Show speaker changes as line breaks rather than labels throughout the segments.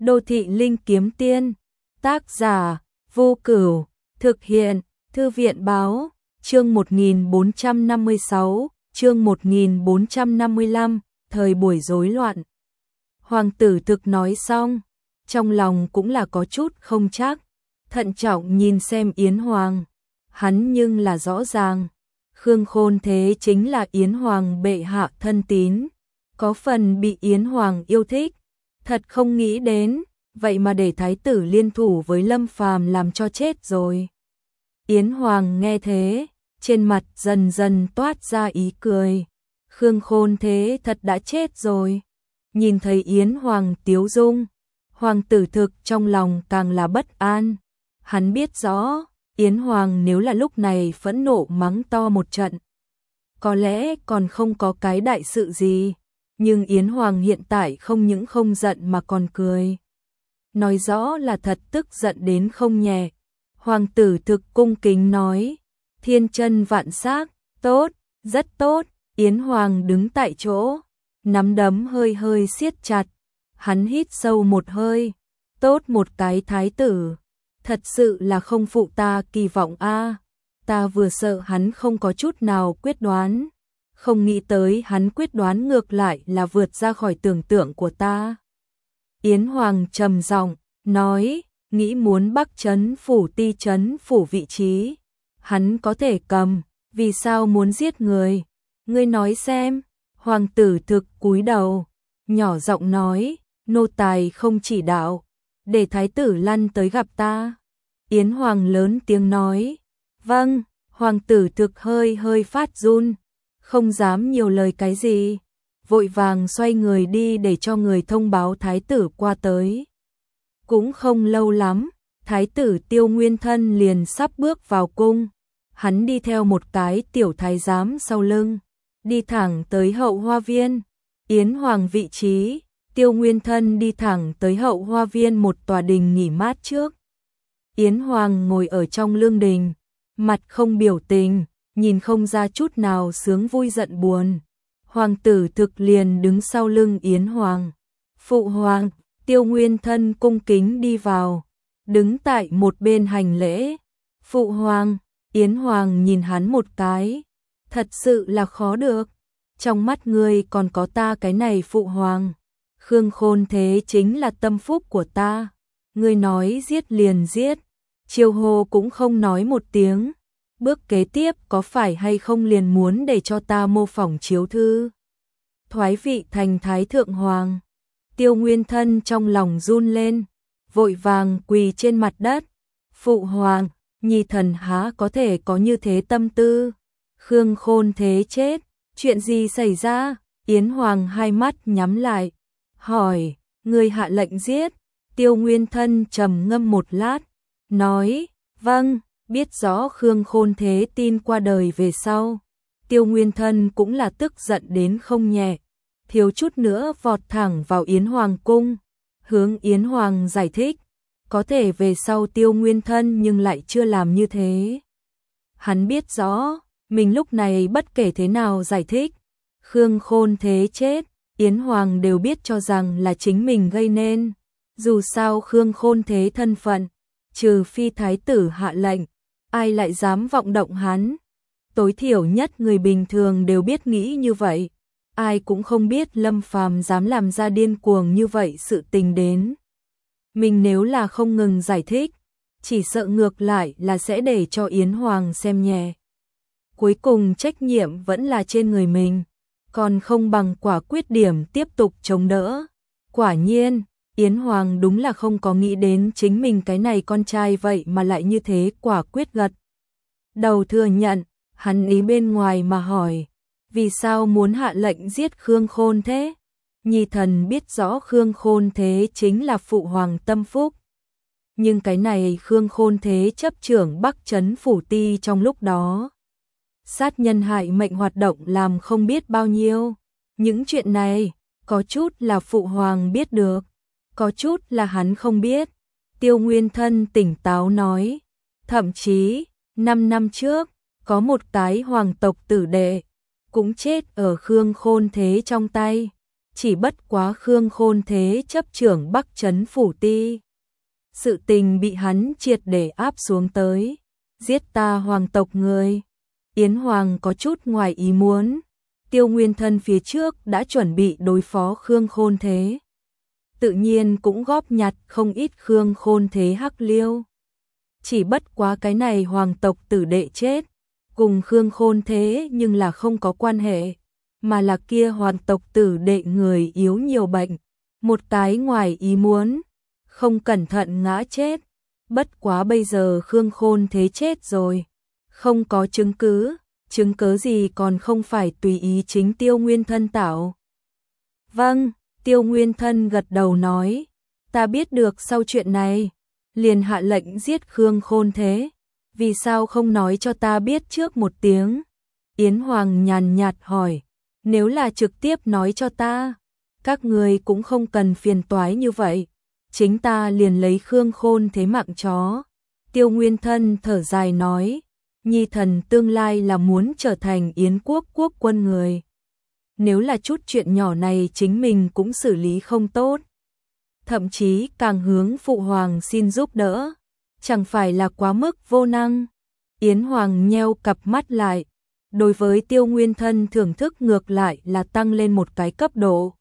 Đô thị linh kiếm tiên, tác giả, Vô Cửu, thực hiện, Thư viện báo, chương 1456, chương 1455, thời buổi rối loạn. Hoàng tử thực nói xong, trong lòng cũng là có chút không chắc, thận trọng nhìn xem Yến Hoàng, hắn nhưng là rõ ràng, Khương Khôn Thế chính là Yến Hoàng bệ hạ thân tín, có phần bị Yến Hoàng yêu thích, thật không nghĩ đến, vậy mà để thái tử liên thủ với Lâm Phàm làm cho chết rồi. Yến Hoàng nghe thế, trên mặt dần dần toát ra ý cười, Khương Khôn Thế thật đã chết rồi. Nhìn thấy Yến Hoàng tiếu dung, hoàng tử thực trong lòng càng là bất an, hắn biết rõ, Yến Hoàng nếu là lúc này phẫn nộ mắng to một trận, có lẽ còn không có cái đại sự gì, nhưng Yến Hoàng hiện tại không những không giận mà còn cười. Nói rõ là thật tức giận đến không nhẹ. Hoàng tử thực cung kính nói, thiên chân vạn sắc, tốt, rất tốt. Yến Hoàng đứng tại chỗ, nắm đấm hơi hơi siết chặt, hắn hít sâu một hơi, tốt một cái thái tử, thật sự là không phụ ta kỳ vọng a. Ta vừa sợ hắn không có chút nào quyết đoán, không nghĩ tới hắn quyết đoán ngược lại là vượt ra khỏi tưởng tượng của ta. Yến Hoàng trầm giọng nói, nghĩ muốn Bắc trấn phủ vị trí, hắn có thể cầm, vì sao muốn giết người? Ngươi nói xem. Hoàng tử thực cúi đầu, nhỏ giọng nói, nô tài không chỉ đạo, để thái tử lăn tới gặp ta. Yến Hoàng lớn tiếng nói, vâng. Hoàng tử thực hơi hơi phát run, không dám nhiều lời cái gì, vội vàng xoay người đi để cho người thông báo thái tử qua tới. Cũng không lâu lắm, thái tử Tiêu Nguyên Thân liền sắp bước vào cung, hắn đi theo một cái tiểu thái giám sau lưng, đi thẳng tới hậu hoa viên. Yến Hoàng vị trí, Tiêu Nguyên Thân đi thẳng tới hậu hoa viên một tòa đình nghỉ mát trước. Yến Hoàng ngồi ở trong lương đình, mặt không biểu tình, nhìn không ra chút nào sướng vui giận buồn. Hoàng tử thực liền đứng sau lưng Yến Hoàng. Phụ hoàng. Tiêu Nguyên Thân cung kính đi vào, đứng tại một bên hành lễ. Phụ hoàng. Yến Hoàng nhìn hắn một cái, thật sự là khó được, trong mắt ngươi còn có ta cái này phụ hoàng. Khương Khôn Thế chính là tâm phúc của ta, ngươi nói giết liền giết, chiêu hô cũng không nói một tiếng. Bước kế tiếp có phải hay không liền muốn để cho ta mô phỏng chiếu thư, thoái vị thành thái thượng hoàng? Tiêu Nguyên Thân trong lòng run lên, vội vàng quỳ trên mặt đất. Phụ hoàng, nhi thần há có thể có như thế tâm tư? Khương Khôn Thế chết, chuyện gì xảy ra? Yến Hoàng hai mắt nhắm lại, hỏi, người hạ lệnh giết? Tiêu Nguyên Thân trầm ngâm một lát, nói, vâng. Biết rõ Khương Khôn Thế tin qua đời về sau, Tiêu Nguyên Thân cũng là tức giận đến không nhẹ, thiếu chút nữa vọt thẳng vào Yến Hoàng cung, hướng Yến Hoàng giải thích, có thể về sau Tiêu Nguyên Thân nhưng lại chưa làm như thế. Hắn biết rõ, mình lúc này bất kể thế nào giải thích, Khương Khôn Thế chết, Yến Hoàng đều biết cho rằng là chính mình gây nên, dù sao Khương Khôn Thế thân phận, trừ phi thái tử hạ lệnh, ai lại dám vọng động hắn? Tối thiểu nhất người bình thường đều biết nghĩ như vậy, ai cũng không biết Lâm Phàm dám làm ra điên cuồng như vậy sự tình đến. Mình nếu là không ngừng giải thích, chỉ sợ ngược lại là sẽ để cho Yến Hoàng xem nhẹ. Cuối cùng trách nhiệm vẫn là trên người mình, còn không bằng quả quyết điểm tiếp tục chống đỡ. Quả nhiên, Yến Hoàng đúng là không có nghĩ đến chính mình cái này con trai vậy mà lại như thế, quả quyết gật đầu thừa nhận. Hắn ý bên ngoài mà hỏi, vì sao muốn hạ lệnh giết Khương Khôn thế? Nhi thần biết rõ Khương Khôn Thế chính là phụ hoàng tâm phúc, nhưng cái này Khương Khôn Thế chấp trưởng Bắc trấn phủ ti trong lúc đó, sát nhân hại mệnh hoạt động làm không biết bao nhiêu. Những chuyện này, có chút là phụ hoàng biết được, có chút là hắn không biết. Tiêu Nguyên Thân tỉnh táo nói, thậm chí, 5 năm trước, có một cái hoàng tộc tử đệ, cũng chết ở Khương Khôn Thế trong tay. chỉ bất quá Khương Khôn Thế chấp trưởng Bắc Trấn Phủ Ti. Sự tình bị hắn triệt để áp xuống tới, giết ta hoàng tộc người. Yến Hoàng có chút ngoài ý muốn, Tiêu Nguyên Thân phía trước đã chuẩn bị đối phó Khương Khôn Thế. Tự nhiên cũng góp nhặt không ít Khương Khôn Thế hắc liêu. Chỉ bất quá cái này hoàng tộc tử đệ chết, cùng Khương Khôn Thế nhưng là không có quan hệ, mà là kia hoàng tộc tử đệ người yếu nhiều bệnh, một cái ngoài ý muốn, không cẩn thận ngã chết. Bất quá bây giờ Khương Khôn Thế chết rồi, không có chứng cứ gì còn không phải tùy ý chính Tiêu Nguyên Thân tạo. Vâng, Tiêu Nguyên Thân gật đầu nói, ta biết được sau chuyện này, liền hạ lệnh giết Khương Khôn Thế, vì sao không nói cho ta biết trước một tiếng? Yến Hoàng nhàn nhạt hỏi, nếu là trực tiếp nói cho ta, các người cũng không cần phiền toái như vậy, chính ta liền lấy Khương Khôn Thế mạng chó. Tiêu Nguyên Thân thở dài nói, nhi thần tương lai là muốn trở thành Yến quốc quốc quân người. Nếu là chút chuyện nhỏ này chính mình cũng xử lý không tốt, thậm chí càng hướng phụ hoàng xin giúp đỡ, chẳng phải là quá mức vô năng. Yến Hoàng nheo cặp mắt lại, đối với Tiêu Nguyên Thân thưởng thức ngược lại là tăng lên một cái cấp độ.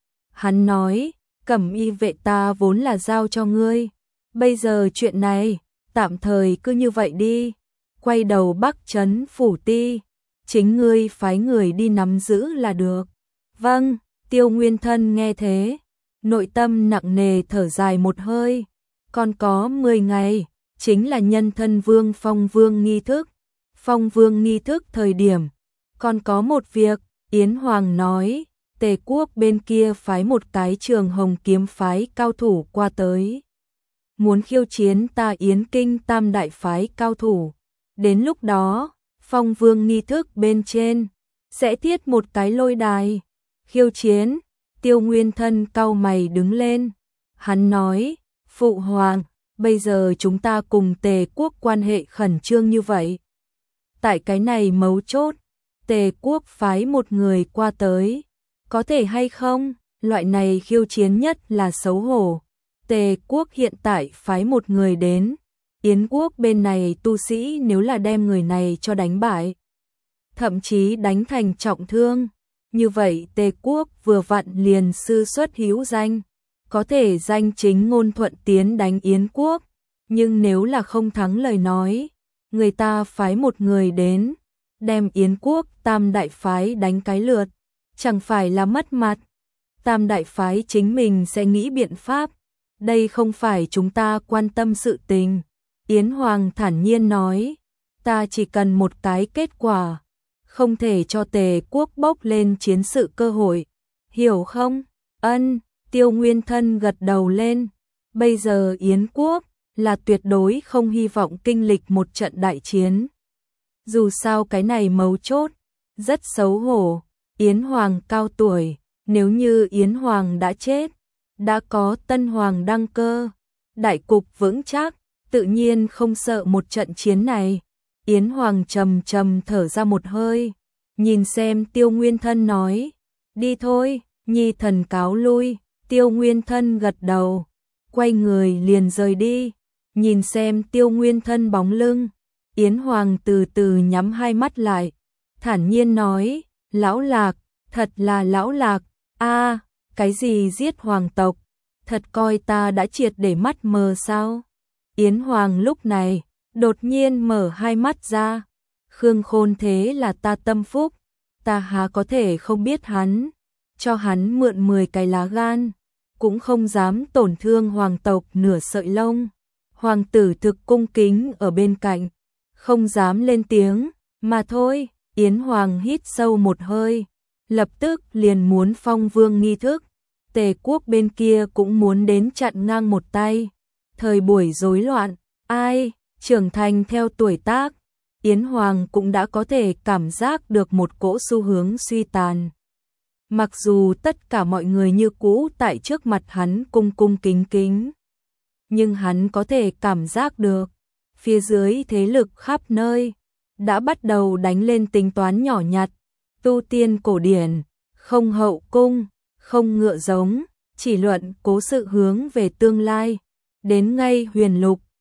Hắn nói, Cẩm Y vệ ta vốn là giao cho ngươi, bây giờ chuyện này, tạm thời cứ như vậy đi, quay đầu Bắc Trấn Phủ Ti, chính ngươi phái người đi nắm giữ là được. Vâng, Tiêu Nguyên Thân nghe thế, nội tâm nặng nề thở dài một hơi, còn có 10 ngày, chính là nhân thân vương phong vương nghi thức. Phong vương nghi thức thời điểm, còn có một việc, Yến Hoàng nói, Tề quốc bên kia phái một cái Trường Hồng kiếm phái cao thủ qua tới, muốn khiêu chiến ta Yến Kinh Tam đại phái cao thủ. Đến lúc đó, phong vương nghi thức bên trên, sẽ thiết một cái lôi đài, khiêu chiến. Tiêu Nguyên Thân cau mày đứng lên, hắn nói, phụ hoàng, bây giờ chúng ta cùng Tề quốc quan hệ khẩn trương như vậy. Tại cái này mấu chốt, Tề quốc phái một người qua tới, có thể hay không? Loại này khiêu chiến nhất là xấu hổ. Tề quốc hiện tại phái một người đến, Yến quốc bên này tu sĩ nếu là đem người này cho đánh bại, thậm chí đánh thành trọng thương, như vậy Tề quốc vừa vặn liền sư xuất hữu danh, có thể danh chính ngôn thuận tiến đánh Yến quốc, nhưng nếu là không thắng lời nói, người ta phái một người đến, đem Yến quốc Tam đại phái đánh cái lượt, chẳng phải là mất mặt. Tam đại phái chính mình sẽ nghĩ biện pháp, đây không phải chúng ta quan tâm sự tình. Yến Hoàng thản nhiên nói, ta chỉ cần một cái kết quả, không thể cho Tề quốc bốc lên chiến sự cơ hội, hiểu không? Ân, Tiêu Nguyên Thân gật đầu lên, bây giờ Yến quốc là tuyệt đối không hy vọng kinh lịch một trận đại chiến. Dù sao cái này mấu chốt, rất xấu hổ, Yến Hoàng cao tuổi, nếu như Yến Hoàng đã chết, đã có tân hoàng đăng cơ, đại cục vững chắc, tự nhiên không sợ một trận chiến này. Yến Hoàng trầm trầm thở ra một hơi, nhìn xem Tiêu Nguyên Thân nói, đi thôi, nhi thần cáo lui. Tiêu Nguyên Thân gật đầu, quay người liền rời đi, nhìn xem Tiêu Nguyên Thân bóng lưng, Yến Hoàng từ từ nhắm hai mắt lại, thản nhiên nói, lão Lạc, thật là lão Lạc, a, cái gì giết hoàng tộc, thật coi ta đã triệt để mắt mờ sao? Yến Hoàng lúc này, đột nhiên mở hai mắt ra, Khương Khôn Thế là ta tâm phúc, ta há có thể không biết hắn, cho hắn mượn 10 cái lá gan, cũng không dám tổn thương hoàng tộc nửa sợi lông. Hoàng tử thực cung kính ở bên cạnh, không dám lên tiếng, mà thôi. Yến Hoàng hít sâu một hơi, lập tức liền muốn phong vương nghi thức, Tề quốc bên kia cũng muốn đến chặn ngang một tay. Thời buổi rối loạn, ai trưởng thành theo tuổi tác, Yến Hoàng cũng đã có thể cảm giác được một cỗ xu hướng suy tàn. Mặc dù tất cả mọi người như cũ tại trước mặt hắn cung cung kính kính, nhưng hắn có thể cảm giác được, phía dưới thế lực khắp nơi đã bắt đầu đánh lên tính toán nhỏ nhặt, tu tiên cổ điển, không hậu cung, không ngựa giống, chỉ luận cố sự hướng về tương lai. Đến ngay Huyền Lục,